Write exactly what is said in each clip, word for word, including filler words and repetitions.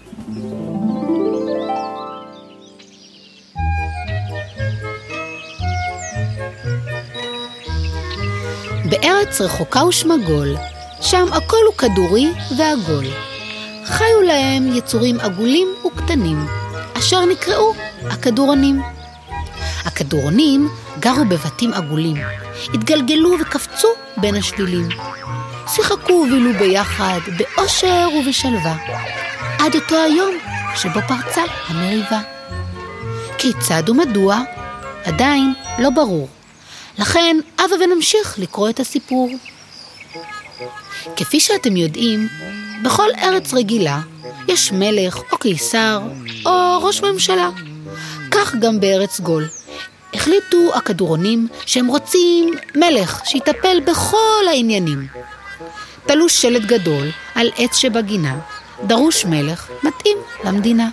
בארץ רחוקה ושמגול, שם הכל הוא כדורי ועגול. חיו להם יצורים עגולים וקטנים, אשר נקראו הכדורונים. הכדורונים גרו בבתים עגולים, התגלגלו וקפצו בין השבילים. שיחקו ובילו ביחד, באושר ובשלווה, עד אותו היום שבו פרצה המריבה. כיצד ומדוע? עדיין לא ברור. לכן הבה ונמשיך לקרוא את הסיפור. כפי שאתם יודעים, בכל ארץ רגילה יש מלך או קיסר או ראש ממשלה. כך גם בארץ גול. החליטו הכדורונים שהם רוצים מלך שיטפל בכל העניינים. תלו שלט גדול על עץ שבגינה, דרוש מלך מתאים למדינה.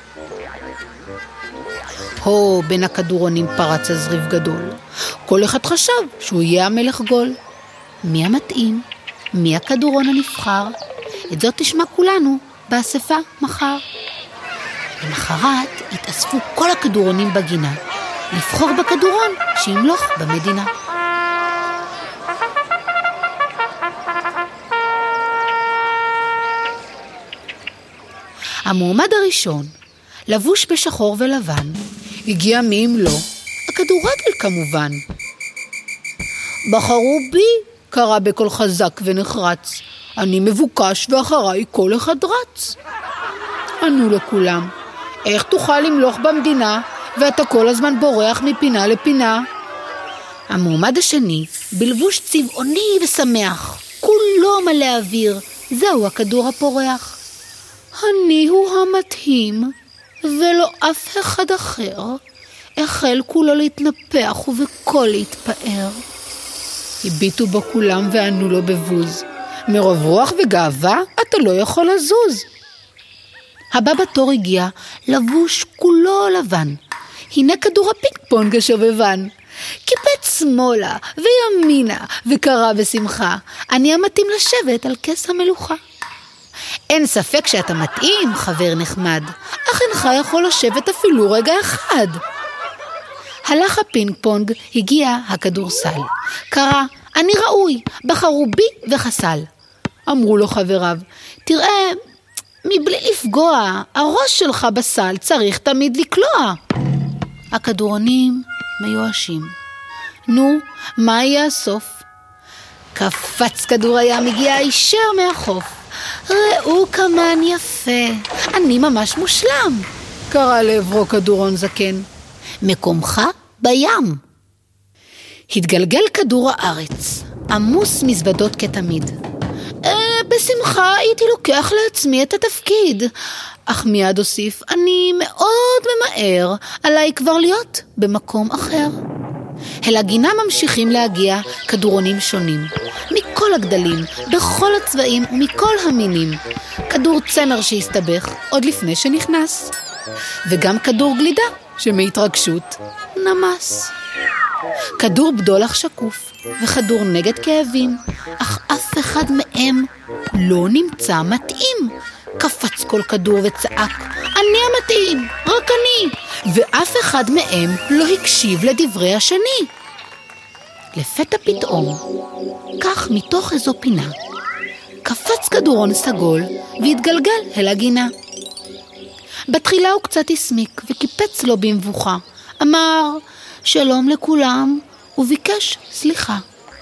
הו, בין הכדורונים פרץ הזריב גדול. כל אחד חשב שהוא יהיה המלך גול. מי המתאים? מי הכדורון הנבחר? את זאת תשמע כולנו באספה מחר. למחרת התאספו כל הכדורונים בגינה, לבחור בכדורון שימלוך במדינה. המועמד הראשון, לבוש בשחור ולבן, הגיע מי אם לא, הכדורגל כמובן. בחרו בי, קרא בקול חזק ונחרץ, אני מבוקש ואחריי כל אחד רץ. ענו לכולם, איך תוכל למלוך במדינה ואתה כל הזמן בורח מפינה לפינה? המועמד השני, בלבוש צבעוני ושמח, כולו מלא אוויר, זהו הכדור הפורח. אני הוא המתאים ולא אף אחד אחר. החל כולו להתנפח ובקול להתפאר. הביטו בו כולם וענו לו בבוז, מרוב רוח וגאווה אתה לא יכול לזוז. הבא בתור הגיע, לבוש כולו לבן. הנה כדור הפינג פונג השובבן. קיפץ שמאלה וימינה וקרא בשמחה, אני המתאים לשבת על כס המלוכה. אין ספק שאתה מתאים, חבר נחמד, אך אינך יכול לשבת אפילו רגע אחד. הלך הפינג פונג, הגיע הכדורסל. קרא, אני ראוי, בחרו בי וחסל. אמרו לו חבריו, תראה, מבלי לפגוע, הראש שלך בסל צריך תמיד לקלוע. הכדורונים מיואשים. נו, מה יהיה הסוף? קפץ כדור הים, הגיע הישר מהחוף. ראו כמן יפה, אני ממש מושלם. קרא לעברו כדורון זקן, מקומך בים. התגלגל כדור הארץ, עמוס מזוודות כתמיד. אה, בשמחה הייתי לוקח לעצמי את התפקיד, אך מיד הוסיף, אני מאוד ממהר, עליי כבר להיות במקום אחר. אל הגינה ממשיכים להגיע כדורונים שונים, מכל הגדלים, בכל הצבעים ומכל המינים. כדור צמר שהסתבך עוד לפני שנכנס, וגם כדור גלידה שמהתרגשות נמס. כדור בדולח שקוף וכדור נגד כאבים, אך אף אחד מהם לא נמצא מתאים. קפץ כל כדור וצעק, אני המתאים, רק אני, ואף אחד מהם לא הקשיב לדברי השני. לפתע פתאום, כך מתוך איזו פינה, קפץ כדורון סגול והתגלגל אל הגינה. בתחילה הוא קצת הסמיק וקיפץ לו במבוכה, אמר שלום לכולם וביקש סליחה.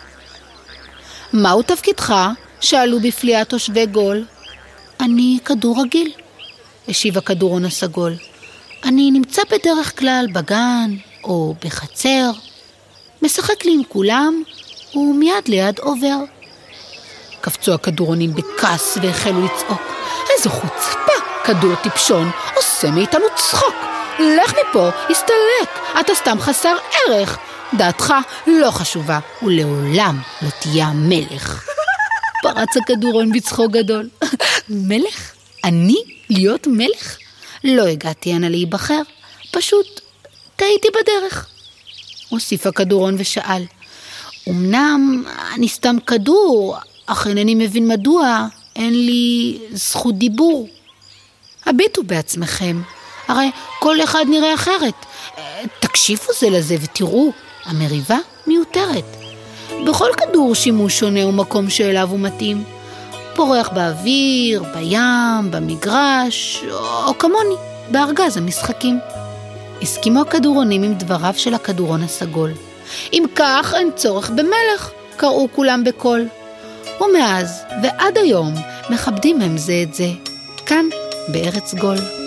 מהו תפקידך? שאלו בפליאה תושבי גול. אני כדור רגיל, השיב הכדורון הסגול. אני נמצא בדרך כלל בגן או בחצר, משחק לי עם כולם ומיד ליד עובר. קפצו הכדורונים בכעס והחלו לצעוק, איזו חוצפה, כדור טיפשון, עושה מאיתנו צחוק. לך מפה, הסתלק, אתה סתם חסר ערך. דעתך לא חשובה ולעולם לא תהיה המלך. פרץ הכדורון בצחוק גדול. מלך? אני? להיות מלך? לא הגעתי הנה להיבחר, פשוט טעיתי בדרך. הוסיף הכדורון ושאל, אמנם אני סתם כדור, אך אינני מבין מדוע אין לי זכות דיבור. הביטו בעצמכם, הרי כל אחד נראה אחרת. תקשיבו זה לזה ותראו, המריבה מיותרת. בכל כדור שימוש שונה ומקום שאליו הוא מתאים. פורח באוויר, בים, במגרש, או כמוני, בארגז המשחקים. הסכימו הכדורונים עם דבריו של הכדורון הסגול. אם כך אין צורך במלך, קראו כולם בקול. ומאז ועד היום מכבדים הם זה את זה, כאן בארץ גול.